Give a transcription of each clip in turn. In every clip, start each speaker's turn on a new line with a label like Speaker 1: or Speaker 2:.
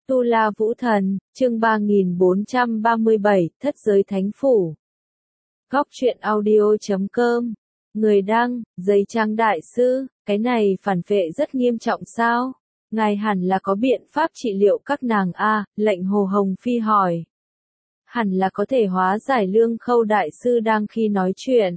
Speaker 1: Tu La Vũ Thần, chương 3437, Thất Giới Thánh Phủ. Góc truyện audio.com. Người đăng, Giấy Trang Đại Sư, cái này phản phệ rất nghiêm trọng sao? Ngài hẳn là có biện pháp trị liệu các nàng a, lệnh Hồ Hồng Phi hỏi. Hẳn là có thể hóa giải. Lương Khâu Đại Sư đang khi nói chuyện.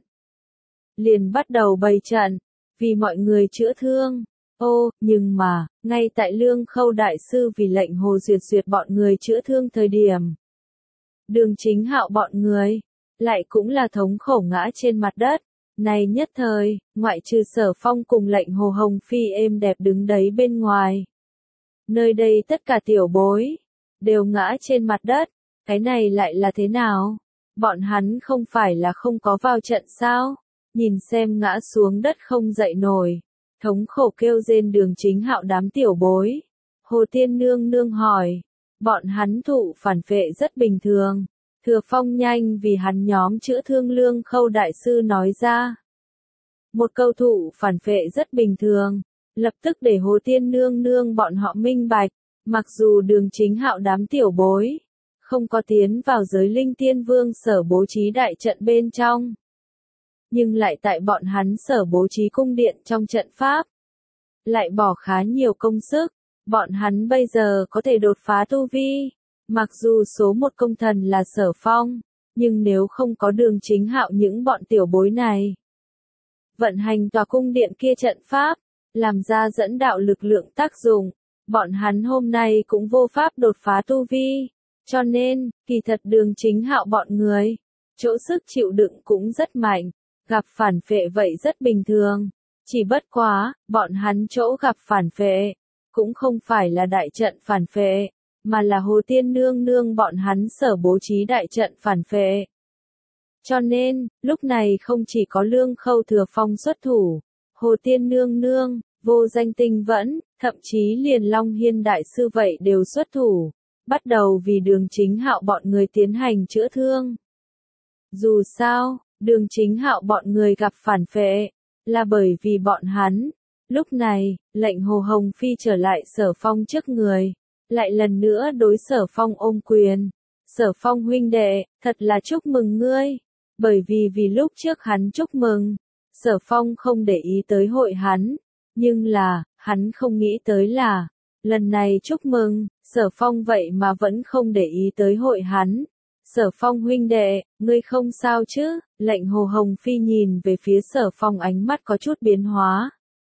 Speaker 1: Liền bắt đầu bày trận, vì mọi người chữa thương. Nhưng mà, ngay tại Lương Khâu Đại Sư vì lệnh Hồ Duyệt bọn người chữa thương thời điểm. Đường Chính Hạo bọn người, lại cũng là thống khổ ngã trên mặt đất. Này nhất thời, ngoại trừ Sở Phong cùng lệnh Hồ Hồng Phi êm đẹp đứng đấy bên ngoài. Nơi đây tất cả tiểu bối, đều ngã trên mặt đất. Cái này lại là thế nào? Bọn hắn không phải là không có vào trận sao? Nhìn xem ngã xuống đất không dậy nổi. Thống khổ kêu rên Đường Chính Hạo đám tiểu bối. Hồ Tiên Nương Nương hỏi. Bọn hắn thụ phản phệ rất bình thường. Thừa Phong nhanh vì hắn nhóm chữa thương. Lương Khâu Đại Sư nói ra. Một câu thụ phản phệ rất bình thường. Lập tức để Hồ Tiên Nương Nương bọn họ minh bạch. Mặc dù Đường Chính Hạo đám tiểu bối không có tiến vào giới Linh Tiên Vương sở bố trí đại trận bên trong. Nhưng lại tại bọn hắn sở bố trí cung điện trong trận pháp. Lại bỏ khá nhiều công sức. Bọn hắn bây giờ có thể đột phá tu vi. Mặc dù số một công thần là Sở Phong. Nhưng nếu không có Đường Chính Hạo những bọn tiểu bối này. Vận hành tòa cung điện kia trận pháp. Làm ra dẫn đạo lực lượng tác dụng. Bọn hắn hôm nay cũng vô pháp đột phá tu vi. Cho nên, kỳ thật Đường Chính Hạo bọn người. Chỗ sức chịu đựng cũng rất mạnh. Gặp phản phệ vậy rất bình thường. Chỉ bất quá, bọn hắn chỗ gặp phản phệ. Cũng không phải là đại trận phản phệ. Mà là Hồ Tiên Nương Nương bọn hắn sở bố trí đại trận phản phệ. Cho nên, lúc này không chỉ có Lương Khâu Thừa Phong xuất thủ. Hồ Tiên Nương Nương, Vô Danh Tinh Vẫn, thậm chí liền Long Hiên Đại Sư vậy đều xuất thủ. Bắt đầu vì Đường Chính Hạo bọn người tiến hành chữa thương. Dù sao, Đường Chính Hạo bọn người gặp phản phệ, là bởi vì bọn hắn. Lúc này, lệnh Hồ Hồng Phi trở lại Sở Phong trước người, lại lần nữa đối Sở Phong ôm quyền. Sở Phong huynh đệ, thật là chúc mừng ngươi, bởi vì lúc trước hắn chúc mừng, Sở Phong không để ý tới hội hắn, nhưng là, hắn không nghĩ tới là, lần này chúc mừng, Sở Phong vậy mà vẫn không để ý tới hội hắn. Sở Phong huynh đệ, ngươi không sao chứ? Lệnh Hồ Hồng Phi nhìn về phía Sở Phong ánh mắt có chút biến hóa.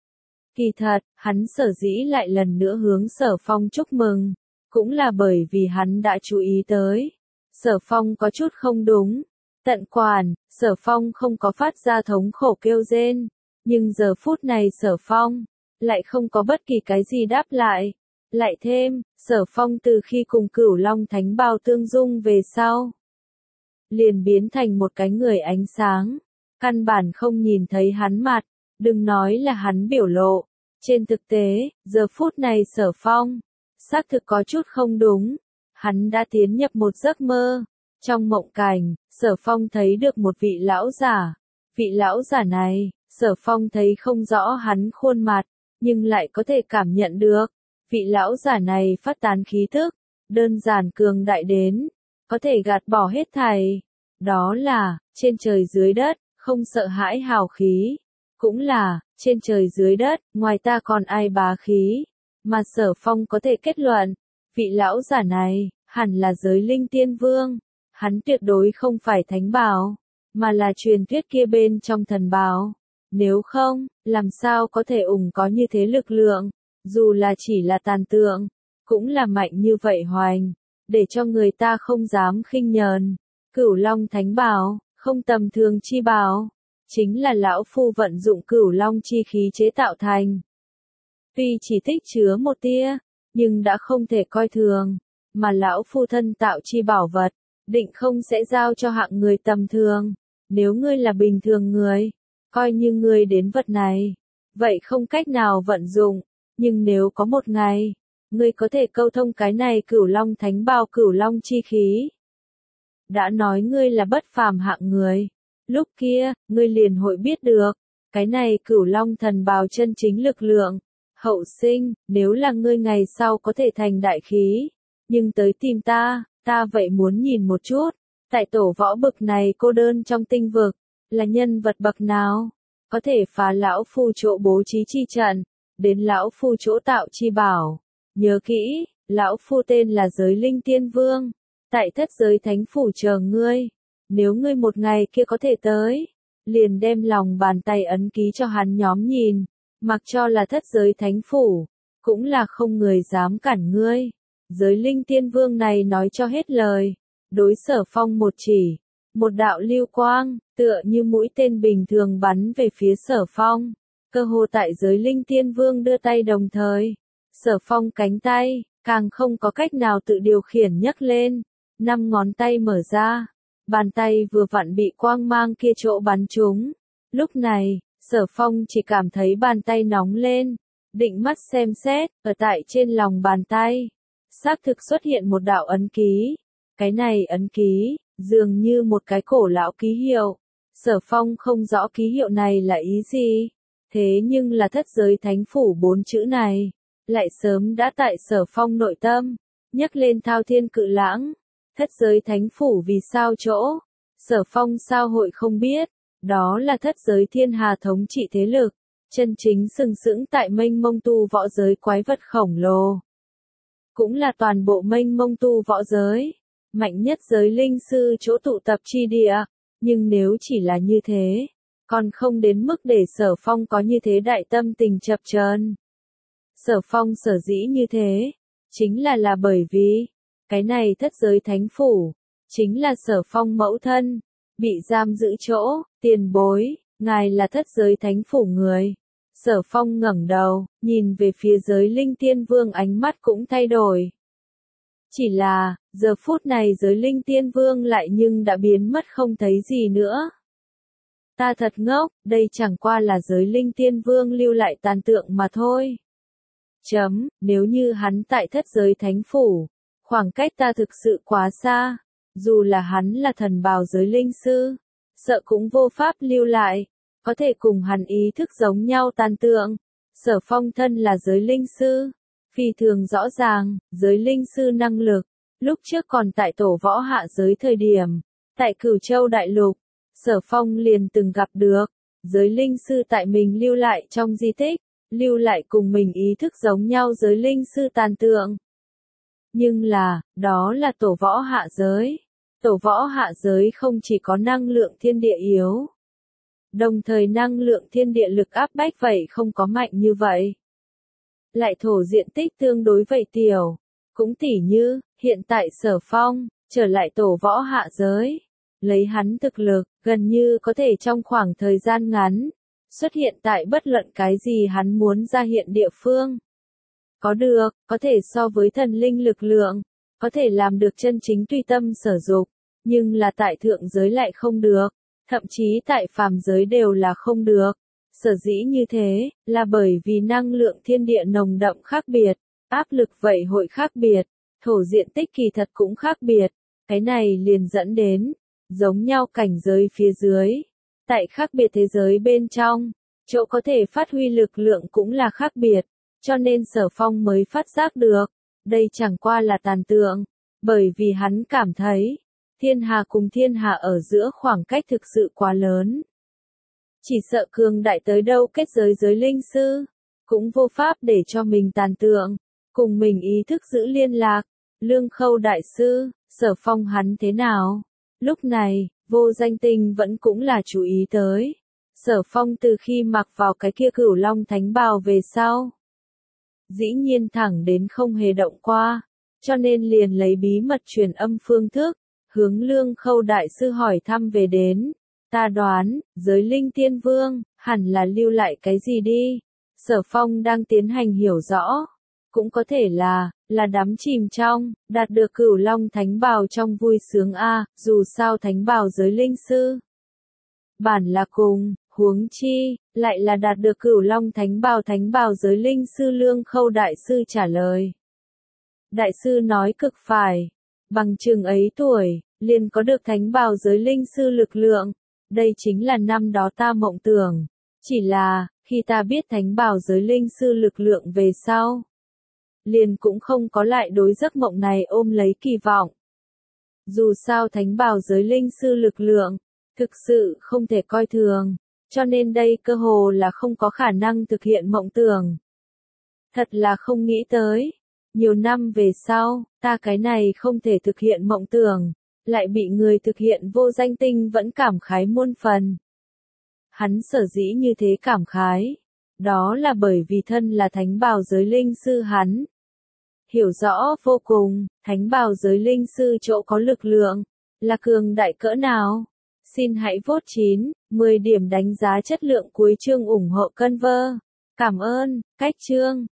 Speaker 1: Kỳ thật, hắn sở dĩ lại lần nữa hướng Sở Phong chúc mừng, cũng là bởi vì hắn đã chú ý tới. Sở Phong có chút không đúng. Tận quản, Sở Phong không có phát ra thống khổ kêu rên. Nhưng giờ phút này Sở Phong, lại không có bất kỳ cái gì đáp lại. Lại thêm, Sở Phong từ khi cùng Cửu Long Thánh Bào tương dung về sau, liền biến thành một cái người ánh sáng, căn bản không nhìn thấy hắn mặt, đừng nói là hắn biểu lộ. Trên thực tế, giờ phút này Sở Phong, xác thực có chút không đúng, hắn đã tiến nhập một giấc mơ. Trong mộng cảnh, Sở Phong thấy được một vị lão giả. Vị lão giả này, Sở Phong thấy không rõ hắn khuôn mặt, nhưng lại có thể cảm nhận được. Vị lão giả này phát tán khí thức, đơn giản cường đại đến, có thể gạt bỏ hết thảy. Đó là, trên trời dưới đất, không sợ hãi hào khí. Cũng là, trên trời dưới đất, ngoài ta còn ai bá khí. Mà Sở Phong có thể kết luận, vị lão giả này, hẳn là giới Linh Tiên Vương. Hắn tuyệt đối không phải thánh bào, mà là truyền thuyết kia bên trong thần bào. Nếu không, làm sao có thể có như thế lực lượng. Dù là chỉ là tàn tượng, cũng là mạnh như vậy hoành, để cho người ta không dám khinh nhờn. Cửu Long Thánh Bào, không tầm thường chi bào, chính là lão phu vận dụng Cửu Long chi khí chế tạo thành. Tuy chỉ tích chứa một tia, nhưng đã không thể coi thường, mà lão phu thân tạo chi bảo vật, định không sẽ giao cho hạng người tầm thường. Nếu ngươi là bình thường người, coi như ngươi đến vật này, vậy không cách nào vận dụng. Nhưng nếu có một ngày, ngươi có thể câu thông cái này Cửu Long Thánh Bào Cửu Long chi khí. Đã nói ngươi là bất phàm hạng người. Lúc kia, ngươi liền hội biết được. Cái này Cửu Long thần bào chân chính lực lượng. Hậu sinh, nếu là ngươi ngày sau có thể thành đại khí. nhưng tới tìm ta vậy muốn nhìn một chút, tại tổ võ bực này cô đơn trong tinh vực, là nhân vật bậc nào, có thể phá lão phu chỗ bố trí chi trận, đến lão phu chỗ tạo chi bảo. Nhớ kỹ, lão phu tên là Giới Linh Tiên Vương, tại thất giới thánh phủ chờ ngươi, nếu ngươi một ngày kia có thể tới, liền đem lòng bàn tay ấn ký cho hắn nhóm nhìn, mặc cho là thất giới thánh phủ, cũng là không người dám cản ngươi. Giới Linh Tiên Vương này nói cho hết lời, đối Sở Phong một chỉ, một đạo lưu quang, tựa như mũi tên bình thường bắn về phía Sở Phong, cơ hồ tại Giới Linh Tiên Vương đưa tay đồng thời, Sở Phong cánh tay, càng không có cách nào tự điều khiển nhấc lên, 5 ngón tay mở ra, bàn tay vừa vặn bị quang mang kia chỗ bắn trúng. Lúc này, Sở Phong chỉ cảm thấy bàn tay nóng lên, định mắt xem xét, ở tại trên lòng bàn tay, xác thực xuất hiện một đạo ấn ký. Cái này ấn ký, dường như một cái cổ lão ký hiệu. Sở Phong không rõ ký hiệu này là ý gì, thế nhưng là thất giới thánh phủ 4 chữ này, lại sớm đã tại Sở Phong nội tâm, nhắc lên thao thiên cự lãng. Thất giới thánh phủ vì sao chỗ? Sở Phong sao hội không biết, đó là thất giới thiên hà thống trị thế lực, chân chính sừng sững tại mênh mông tu võ giới quái vật khổng lồ. Cũng là toàn bộ mênh mông tu võ giới, mạnh nhất giới linh sư chỗ tụ tập chi địa, nhưng nếu chỉ là như thế, còn không đến mức để Sở Phong có như thế đại tâm tình chập chờn. Sở Phong sở dĩ như thế, chính là bởi vì, cái này thất giới thánh phủ, chính là Sở Phong mẫu thân, bị giam giữ chỗ, tiền bối, ngài là thất giới thánh phủ người. Sở Phong ngẩng đầu, nhìn về phía Giới Linh Tiên Vương ánh mắt cũng thay đổi. Chỉ là, giờ phút này Giới Linh Tiên Vương lại nhưng đã biến mất không thấy gì nữa. Ta thật ngốc, đây chẳng qua là Giới Linh Tiên Vương lưu lại tàn tượng mà thôi. Nếu như hắn tại thất giới thánh phủ, khoảng cách ta thực sự quá xa, dù là hắn là thần bào giới linh sư, sợ cũng vô pháp lưu lại, có thể cùng hắn ý thức giống nhau tàn tượng. Sở Phong thân là giới linh sư, phi thường rõ ràng, giới linh sư năng lực, lúc trước còn tại tổ võ hạ giới thời điểm, tại Cửu Châu Đại Lục, Sở Phong liền từng gặp được, giới linh sư tại mình lưu lại trong di tích, lưu lại cùng mình ý thức giống nhau giới linh sư tàn tượng. Nhưng là, đó là tổ võ hạ giới. Tổ võ hạ giới không chỉ có năng lượng thiên địa yếu, đồng thời năng lượng thiên địa lực áp bách vậy không có mạnh như vậy. Lại thổ diện tích tương đối vậy tiểu, cũng tỉ như, hiện tại Sở Phong, trở lại tổ võ hạ giới. Lấy hắn thực lực, gần như có thể trong khoảng thời gian ngắn, xuất hiện tại bất luận cái gì hắn muốn ra hiện địa phương. Có thể so với thần linh lực lượng, có thể làm được chân chính tùy tâm sở dục, nhưng là tại thượng giới lại không được, thậm chí tại phàm giới đều là không được. Sở dĩ như thế, là bởi vì năng lượng thiên địa nồng đậm khác biệt, áp lực vậy hội khác biệt, thổ diện tích kỳ thật cũng khác biệt, cái này liền dẫn đến, giống nhau cảnh giới phía dưới, tại khác biệt thế giới bên trong, chỗ có thể phát huy lực lượng cũng là khác biệt, cho nên Sở Phong mới phát giác được, đây chẳng qua là tàn tượng, bởi vì hắn cảm thấy, thiên hà cùng thiên hà ở giữa khoảng cách thực sự quá lớn. Chỉ sợ cường đại tới đâu kết giới giới linh sư, cũng vô pháp để cho mình tàn tượng, cùng mình ý thức giữ liên lạc. Lương Khâu đại sư, Sở Phong hắn thế nào? Lúc này, Vô Danh Tinh vẫn cũng là chú ý tới. Sở Phong từ khi mặc vào cái kia Cửu Long thánh bào về sau, dĩ nhiên thẳng đến không hề động qua, cho nên liền lấy bí mật truyền âm phương thức, hướng Lương Khâu đại sư hỏi thăm về đến. Ta đoán, giới linh tiên vương, hẳn là lưu lại cái gì đi. Sở Phong đang tiến hành hiểu rõ. Cũng có thể là đắm chìm trong, đạt được Cửu Long thánh bào trong vui sướng a, dù sao thánh bào giới linh sư. Bản là cùng, huống chi, lại là đạt được Cửu Long thánh bào giới linh sư. Lương Khâu đại sư trả lời. Đại sư nói cực phải, bằng chừng ấy tuổi, liền có được thánh bào giới linh sư lực lượng. Đây chính là năm đó ta mộng tưởng. Chỉ là, khi ta biết thánh bào giới linh sư lực lượng về sau, liền cũng không có lại đối giấc mộng này ôm lấy kỳ vọng. Dù sao thánh bảo giới linh sư lực lượng, thực sự không thể coi thường, cho nên đây cơ hồ là không có khả năng thực hiện mộng tưởng. Thật là không nghĩ tới, nhiều năm về sau, ta cái này không thể thực hiện mộng tưởng, lại bị người thực hiện vô danh tinh vẫn cảm khái muôn phần. Hắn sở dĩ như thế cảm khái, đó là bởi vì thân là thánh bảo giới linh sư hắn. Hiểu rõ vô cùng, thánh bảo giới linh sư chỗ có lực lượng, là cường đại cỡ nào. Xin hãy vote 9, 10 điểm đánh giá chất lượng cuối chương ủng hộ Conver. Cảm ơn, cách chương.